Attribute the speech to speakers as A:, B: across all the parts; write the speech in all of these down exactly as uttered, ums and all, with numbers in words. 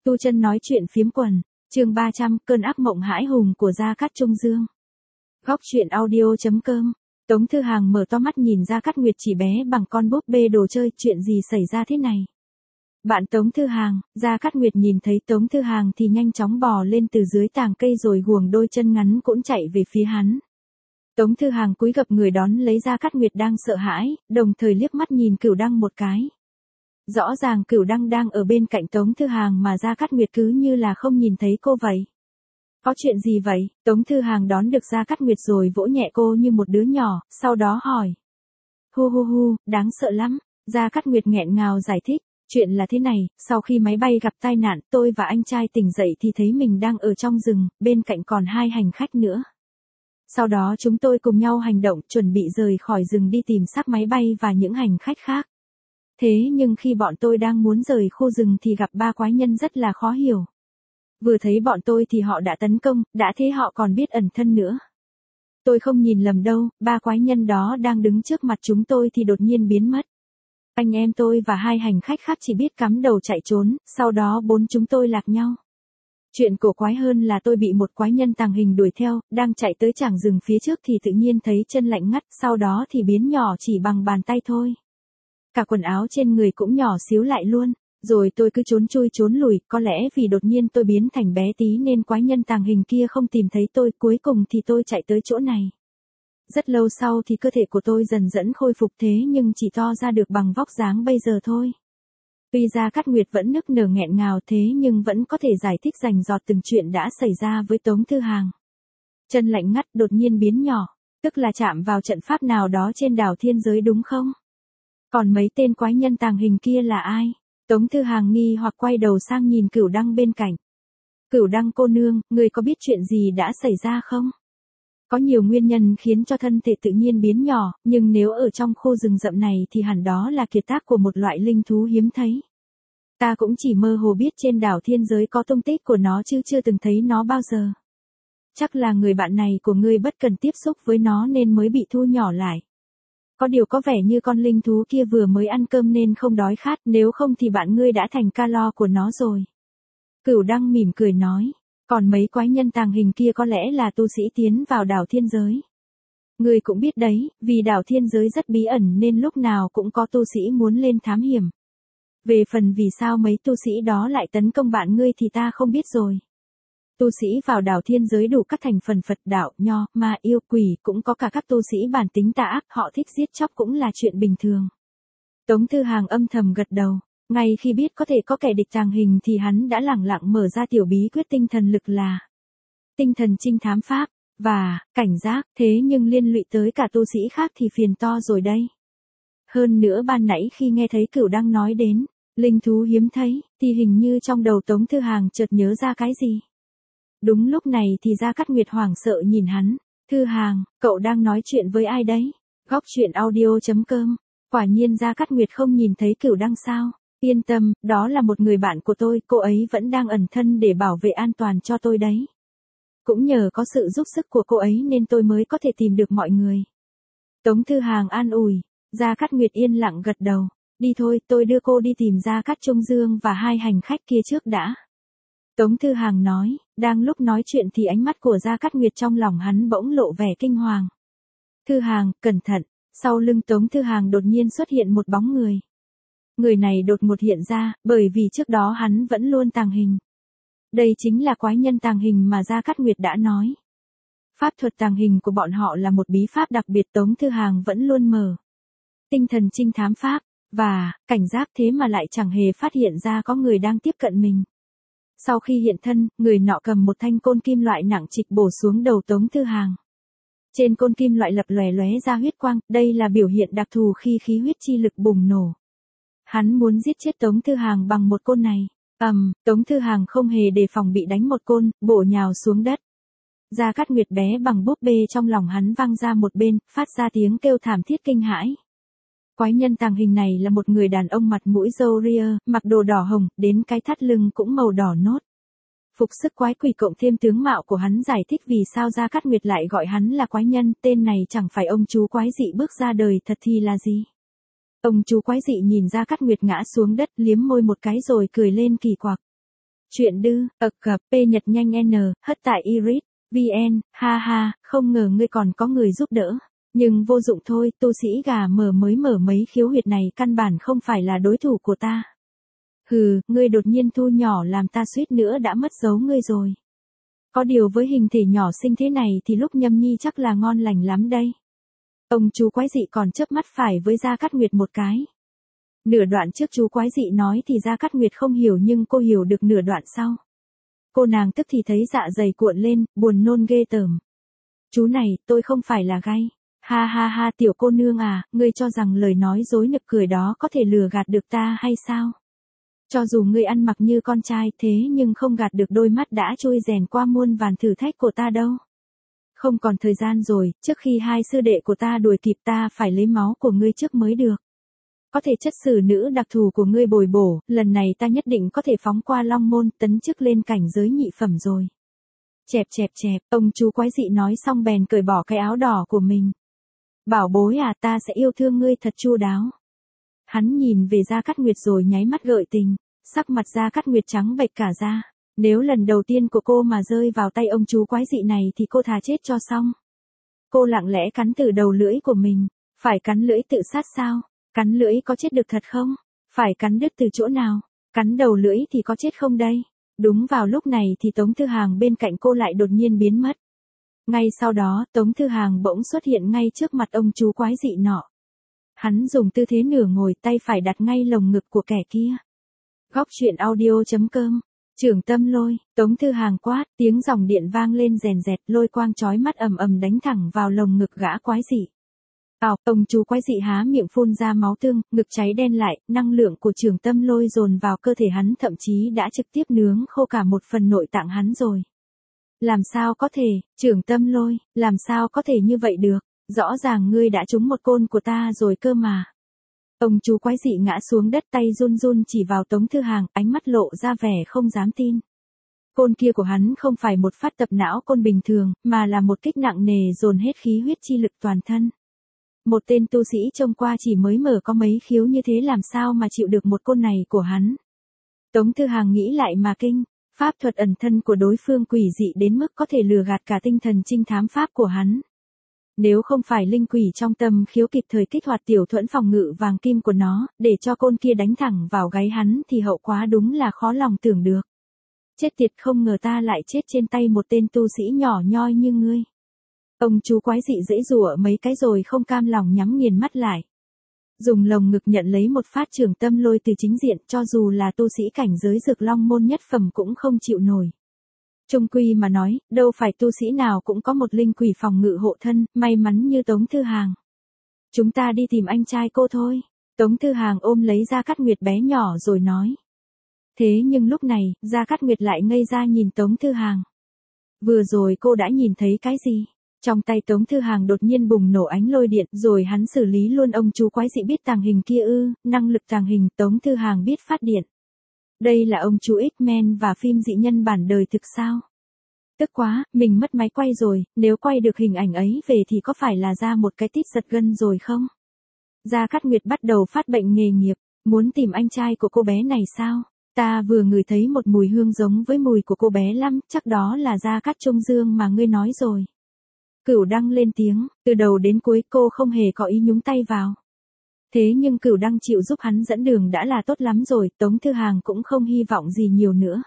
A: Tu Chân nói chuyện phiếm quần, chương ba trăm, cơn ác mộng hãi hùng của Gia Cát Trung Dương. Góc truyện audio chấm com. Tống Thư Hàng mở to mắt nhìn Gia Cát Nguyệt chỉ bé bằng con búp bê đồ chơi, chuyện gì xảy ra thế này? Bạn Tống Thư Hàng, Gia Cát Nguyệt nhìn thấy Tống Thư Hàng thì nhanh chóng bò lên từ dưới tàng cây rồi guồng đôi chân ngắn cũng chạy về phía hắn. Tống Thư Hàng cúi gập người đón lấy Gia Cát Nguyệt đang sợ hãi, đồng thời liếc mắt nhìn Cửu Đăng một cái. Rõ ràng Cửu Đăng đang ở bên cạnh Tống Thư Hàng mà Gia Cát Nguyệt cứ như là không nhìn thấy cô vậy. Có chuyện gì vậy? Tống Thư Hàng đón được Gia Cát Nguyệt rồi vỗ nhẹ cô như một đứa nhỏ, sau đó hỏi. Hu hu hu, đáng sợ lắm. Gia Cát Nguyệt nghẹn ngào giải thích. Chuyện là thế này, sau khi máy bay gặp tai nạn, tôi và anh trai tỉnh dậy thì thấy mình đang ở trong rừng, bên cạnh còn hai hành khách nữa. Sau đó chúng tôi cùng nhau hành động, chuẩn bị rời khỏi rừng đi tìm xác máy bay và những hành khách khác. Thế nhưng khi bọn tôi đang muốn rời khu rừng thì gặp ba quái nhân rất là khó hiểu. Vừa thấy bọn tôi thì họ đã tấn công, đã thế họ còn biết ẩn thân nữa. Tôi không nhìn lầm đâu, ba quái nhân đó đang đứng trước mặt chúng tôi thì đột nhiên biến mất. Anh em tôi và hai hành khách khác chỉ biết cắm đầu chạy trốn, sau đó bốn chúng tôi lạc nhau. Chuyện cổ quái hơn là tôi bị một quái nhân tàng hình đuổi theo, đang chạy tới trảng rừng phía trước thì tự nhiên thấy chân lạnh ngắt, sau đó thì biến nhỏ chỉ bằng bàn tay thôi. Cả quần áo trên người cũng nhỏ xíu lại luôn, rồi tôi cứ trốn chui trốn lùi, có lẽ vì đột nhiên tôi biến thành bé tí nên quái nhân tàng hình kia không tìm thấy tôi, cuối cùng thì tôi chạy tới chỗ này. Rất lâu sau thì cơ thể của tôi dần dần khôi phục thế nhưng chỉ to ra được bằng vóc dáng bây giờ thôi. Tuy Gia Cát Nguyệt vẫn nức nở nghẹn ngào thế nhưng vẫn có thể giải thích rành rọt từng chuyện đã xảy ra với Tống Thư Hàng. Chân lạnh ngắt đột nhiên biến nhỏ, tức là chạm vào trận pháp nào đó trên đảo thiên giới đúng không? Còn mấy tên quái nhân tàng hình kia là ai? Tống Thư Hàng nghi hoặc quay đầu sang nhìn Cửu Đăng bên cạnh. Cửu Đăng cô nương, người có biết chuyện gì đã xảy ra không? Có nhiều nguyên nhân khiến cho thân thể tự nhiên biến nhỏ, nhưng nếu ở trong khu rừng rậm này thì hẳn đó là kiệt tác của một loại linh thú hiếm thấy. Ta cũng chỉ mơ hồ biết trên đảo thiên giới có tung tích của nó chứ chưa từng thấy nó bao giờ. Chắc là người bạn này của ngươi bất cần tiếp xúc với nó nên mới bị thu nhỏ lại. Có điều có vẻ như con linh thú kia vừa mới ăn cơm nên không đói khát, nếu không thì bạn ngươi đã thành calo của nó rồi. Cửu Đăng mỉm cười nói. Còn mấy quái nhân tàng hình kia có lẽ là tu sĩ tiến vào đảo thiên giới. Ngươi cũng biết đấy, vì đảo thiên giới rất bí ẩn nên lúc nào cũng có tu sĩ muốn lên thám hiểm. Về phần vì sao mấy tu sĩ đó lại tấn công bạn ngươi thì ta không biết rồi. Tu sĩ vào đảo thiên giới đủ các thành phần Phật đạo, nho, ma, yêu, quỷ, cũng có cả các tu sĩ bản tính tà ác, họ thích giết chóc cũng là chuyện bình thường. Tống Thư Hàng âm thầm gật đầu. Ngay khi biết có thể có kẻ địch tàng hình thì hắn đã lẳng lặng mở ra tiểu bí quyết tinh thần lực là tinh thần trinh thám pháp, và cảnh giác, thế nhưng liên lụy tới cả tu sĩ khác thì phiền to rồi đây. Hơn nữa ban nãy khi nghe thấy Cửu Đăng nói đến linh thú hiếm thấy, thì hình như trong đầu Tống Thư Hàng chợt nhớ ra cái gì. Đúng lúc này thì Gia Cát Nguyệt hoảng sợ nhìn hắn. Thư Hàng, cậu đang nói chuyện với ai đấy? Góc truyện audio chấm com. Quả nhiên Gia Cát Nguyệt không nhìn thấy Cửu Đăng sao? Yên tâm, đó là một người bạn của tôi, cô ấy vẫn đang ẩn thân để bảo vệ an toàn cho tôi đấy. Cũng nhờ có sự giúp sức của cô ấy nên tôi mới có thể tìm được mọi người. Tống Thư Hàng an ủi. Gia Cát Nguyệt yên lặng gật đầu. Đi thôi, tôi đưa cô đi tìm Gia Cát Trung Dương và hai hành khách kia trước đã. Tống Thư Hàng nói. Đang lúc nói chuyện thì ánh mắt của Gia Cát Nguyệt trong lòng hắn bỗng lộ vẻ kinh hoàng. Thư Hàng, cẩn thận. Sau lưng Tống Thư Hàng đột nhiên xuất hiện một bóng người. Người này đột ngột hiện ra, bởi vì trước đó hắn vẫn luôn tàng hình. Đây chính là quái nhân tàng hình mà Gia Cát Nguyệt đã nói. Pháp thuật tàng hình của bọn họ là một bí pháp đặc biệt Tống Thư Hàng vẫn luôn mở. Tinh thần trinh thám pháp, và cảnh giác thế mà lại chẳng hề phát hiện ra có người đang tiếp cận mình. Sau khi hiện thân, người nọ cầm một thanh côn kim loại nặng trịch bổ xuống đầu Tống Thư Hàng. Trên côn kim loại lập lòe lóe ra huyết quang, đây là biểu hiện đặc thù khi khí huyết chi lực bùng nổ. Hắn muốn giết chết Tống Thư Hàng bằng một côn này. Ầm, um, Tống Thư Hàng không hề đề phòng bị đánh một côn, bổ nhào xuống đất. Gia Cát Nguyệt bé bằng búp bê trong lòng hắn văng ra một bên, phát ra tiếng kêu thảm thiết kinh hãi. Quái nhân tàng hình này là một người đàn ông mặt mũi râu ria, mặc đồ đỏ hồng, đến cái thắt lưng cũng màu đỏ nốt. Phục sức quái quỷ cộng thêm tướng mạo của hắn giải thích vì sao Gia Cát Nguyệt lại gọi hắn là quái nhân, tên này chẳng phải ông chú quái dị bước ra đời thật thì là gì. Ông chú quái dị nhìn Gia Cát Nguyệt ngã xuống đất liếm môi một cái rồi cười lên kỳ quặc. Chuyện đư, ậc cập, p nhật nhanh n, hất tại iris, vn, ha ha, không ngờ ngươi còn có người giúp đỡ. Nhưng vô dụng thôi, tu sĩ gà mờ mới mở mấy khiếu huyệt này căn bản không phải là đối thủ của ta. Hừ, ngươi đột nhiên thu nhỏ làm ta suýt nữa đã mất dấu ngươi rồi. Có điều với hình thể nhỏ xinh thế này thì lúc nhâm nhi chắc là ngon lành lắm đây. Ông chú quái dị còn chớp mắt phải với Gia Cát Nguyệt một cái. Nửa đoạn trước chú quái dị nói thì Gia Cát Nguyệt không hiểu nhưng cô hiểu được nửa đoạn sau. Cô nàng tức thì thấy dạ dày cuộn lên, buồn nôn ghê tởm. Chú này, tôi không phải là gay. Ha ha ha tiểu cô nương à, ngươi cho rằng lời nói dối nực cười đó có thể lừa gạt được ta hay sao? Cho dù ngươi ăn mặc như con trai thế nhưng không gạt được đôi mắt đã trôi rèn qua muôn vàn thử thách của ta đâu. Không còn thời gian rồi, trước khi hai sư đệ của ta đuổi kịp ta phải lấy máu của ngươi trước mới được. Có thể chất sử nữ đặc thù của ngươi bồi bổ, lần này ta nhất định có thể phóng qua long môn tấn chức lên cảnh giới nhị phẩm rồi. Chẹp chẹp chẹp, ông chú quái dị nói xong bèn cởi bỏ cái áo đỏ của mình. Bảo bối à, ta sẽ yêu thương ngươi thật chu đáo. Hắn nhìn về Gia Cát Nguyệt rồi nháy mắt gợi tình, sắc mặt Gia Cát Nguyệt trắng bệch cả da. Nếu lần đầu tiên của cô mà rơi vào tay ông chú quái dị này thì cô thà chết cho xong. Cô lặng lẽ cắn từ đầu lưỡi của mình. Phải cắn lưỡi tự sát sao? Cắn lưỡi có chết được thật không? Phải cắn đứt từ chỗ nào? Cắn đầu lưỡi thì có chết không đây? Đúng vào lúc này thì Tống Thư Hàng bên cạnh cô lại đột nhiên biến mất. Ngay sau đó, Tống Thư Hàng bỗng xuất hiện ngay trước mặt ông chú quái dị nọ. Hắn dùng tư thế nửa ngồi, tay phải đặt ngay lồng ngực của kẻ kia. Góc truyện audio chấm com. Trưởng Tâm Lôi, Tống Thư Hàng quát, tiếng dòng điện vang lên rèn rẹt, lôi quang chói mắt ầm ầm đánh thẳng vào lồng ngực gã quái dị. Ào, ông chú quái dị há miệng phun ra máu tương, ngực cháy đen lại, năng lượng của Trưởng Tâm Lôi dồn vào cơ thể hắn thậm chí đã trực tiếp nướng khô cả một phần nội tạng hắn rồi. Làm sao có thể, Trưởng Tâm Lôi, làm sao có thể như vậy được, rõ ràng ngươi đã trúng một côn của ta rồi cơ mà. Ông chú quái dị ngã xuống đất, tay run run chỉ vào Tống Thư Hàng, ánh mắt lộ ra vẻ không dám tin. Côn kia của hắn không phải một phát tập não côn bình thường, mà là một kích nặng nề dồn hết khí huyết chi lực toàn thân. Một tên tu sĩ trông qua chỉ mới mở có mấy khiếu như thế làm sao mà chịu được một côn này của hắn. Tống Thư Hàng nghĩ lại mà kinh, pháp thuật ẩn thân của đối phương quỷ dị đến mức có thể lừa gạt cả tinh thần trinh thám pháp của hắn. Nếu không phải linh quỷ trong tâm khiếu kịp thời kích hoạt tiểu thuẫn phòng ngự vàng kim của nó, để cho côn kia đánh thẳng vào gáy hắn thì hậu quả đúng là khó lòng tưởng được. Chết tiệt, không ngờ ta lại chết trên tay một tên tu sĩ nhỏ nhoi như ngươi. Ông chú quái dị giãy giụa mấy cái rồi không cam lòng nhắm nghiền mắt lại. Dùng lồng ngực nhận lấy một phát Trưởng Tâm Lôi từ chính diện, cho dù là tu sĩ cảnh giới Dược Long môn nhất phẩm cũng không chịu nổi. Trung quy mà nói, đâu phải tu sĩ nào cũng có một linh quỷ phòng ngự hộ thân, may mắn như Tống Thư Hàng. Chúng ta đi tìm anh trai cô thôi. Tống Thư Hàng ôm lấy Gia Cát Nguyệt bé nhỏ rồi nói. Thế nhưng lúc này, Gia Cát Nguyệt lại ngây ra nhìn Tống Thư Hàng. Vừa rồi cô đã nhìn thấy cái gì? Trong tay Tống Thư Hàng đột nhiên bùng nổ ánh lôi điện, rồi hắn xử lý luôn ông chú quái dị biết tàng hình kia ư, năng lực tàng hình, Tống Thư Hàng biết phát điện. Đây là ông chú X-Men và phim dị nhân bản đời thực sao? Tức quá, mình mất máy quay rồi, nếu quay được hình ảnh ấy về thì có phải là ra một cái tít giật gân rồi không? Gia Cát Nguyệt bắt đầu phát bệnh nghề nghiệp, muốn tìm anh trai của cô bé này sao? Ta vừa ngửi thấy một mùi hương giống với mùi của cô bé lắm, chắc đó là Gia Cát Trung Dương mà ngươi nói rồi. Cửu Đăng lên tiếng, từ đầu đến cuối cô không hề có ý nhúng tay vào. Thế nhưng Cửu Đăng chịu giúp hắn dẫn đường đã là tốt lắm rồi, Tống Thư Hàng cũng không hy vọng gì nhiều nữa.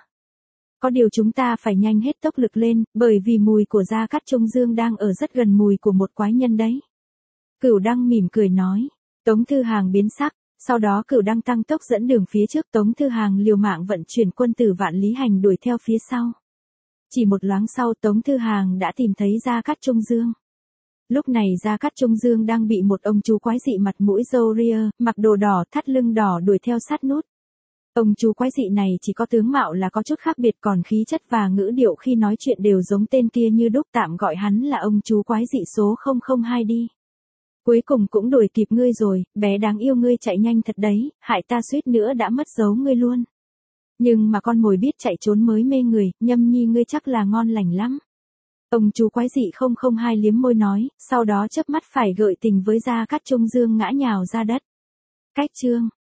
A: Có điều chúng ta phải nhanh hết tốc lực lên, bởi vì mùi của Gia Cát Trung Dương đang ở rất gần mùi của một quái nhân đấy. Cửu Đăng mỉm cười nói. Tống Thư Hàng biến sắc, sau đó Cửu Đăng tăng tốc dẫn đường phía trước, Tống Thư Hàng liều mạng vận chuyển quân tử Vạn Lý Hành đuổi theo phía sau. Chỉ một loáng sau Tống Thư Hàng đã tìm thấy Gia Cát Trung Dương. Lúc này Gia Cát Trung Dương đang bị một ông chú quái dị mặt mũi râu ria, mặc đồ đỏ, thắt lưng đỏ đuổi theo sát nút. Ông chú quái dị này chỉ có tướng mạo là có chút khác biệt, còn khí chất và ngữ điệu khi nói chuyện đều giống tên kia như đúc, tạm gọi hắn là ông chú quái dị số không không hai đi. Cuối cùng cũng đuổi kịp ngươi rồi, bé đáng yêu ngươi chạy nhanh thật đấy, hại ta suýt nữa đã mất dấu ngươi luôn. Nhưng mà con mồi biết chạy trốn mới mê người, Nhâm Nhi ngươi chắc là ngon lành lắm. Ông chú quái dị không không hai liếm môi nói, sau đó chớp mắt phải gợi tình với Gia Cát Trung Dương ngã nhào ra đất. Cách chương